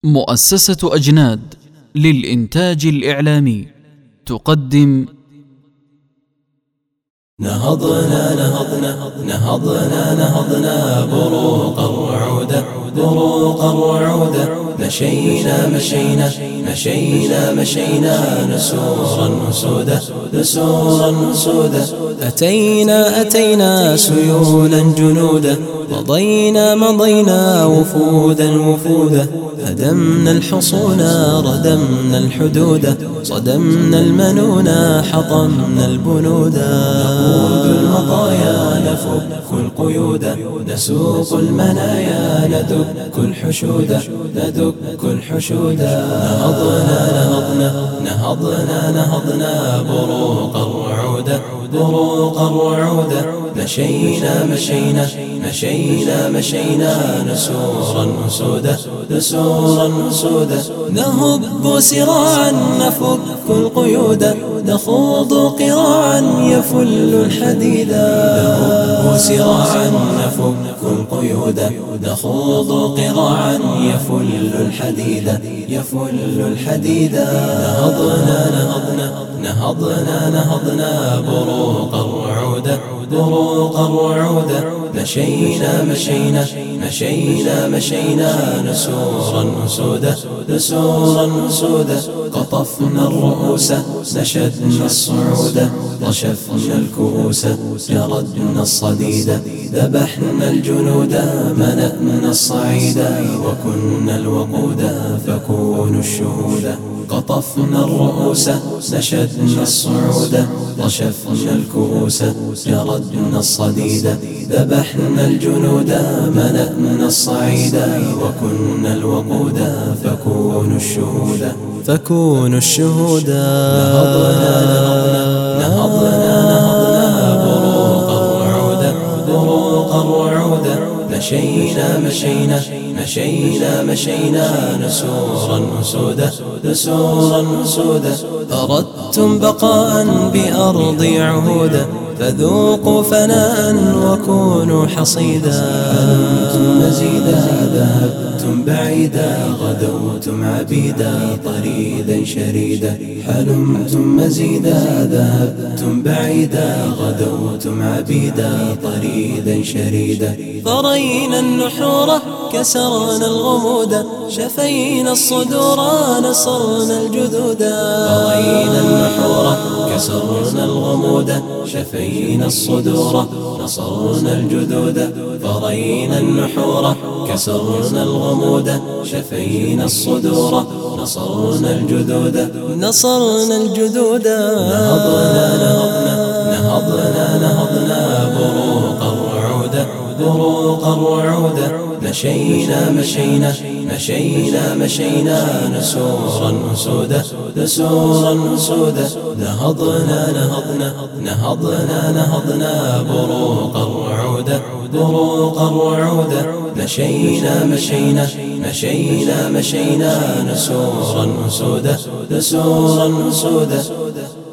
مؤسسة أجناد للإنتاج الإعلامي تقدم نهضنا بروقا وعودا مشينا نسورا نسودا أتينا سيولا جنودا مضينا وفودا هدمنا الحصون ردمنا الحدود صدمنا المنون حطمنا البنودا نقود المطايا نفك القيود نسوق المنايا ندك الحشود نهضنا بروقا وعودا مشينا نسورا نسودا نهب سراعا نفك القيود نخوض قراعا يفل الحديدا نهب سراعا نفك القيود نخوض قراعا يفل الحديدا نهضنا بروقا وعودا مشينا نسورا نسودا قطفنا الرؤوس نشدنا الصعود رشفنا الكؤوس جردنا الصديد ذبحنا الجنود ملأنا الصعيد وكنا الوقود فكونوا الشهود قطفنا الرؤوس نشدنا الصعود رشفنا الكؤوس جردنا الصديد ذبحنا الجنود ملأنا الصعيد وكنا الوقود فكونوا الشهود نهضنا بروقا وعودا مشينا نسورا نسودا أردتم بقاء بأرضي عهودا فذوقوا فناء وكونوا حصيدا حلمتم مزيدا ذهبتم بعيدا غدوتم عبيدا طريدا شريدا حلمتم مزيدا ذهبتم بعيدا غدوتم عبيدا طريدا شريدا فرينا النحور كسرنا الغمودا شفينا الصدور نصرنا الجدودا فرينا النحور كسرنا الغمودا شفينا الصدور نصرنا الجدودا فرينا النحور كسرنا الغمودا شفينا الصدور نصرنا الجدودا نهضنا بروقا وعودا مشينا نسورا نسودا نهضنا بروقا وعودا مشينا نسورا نسودا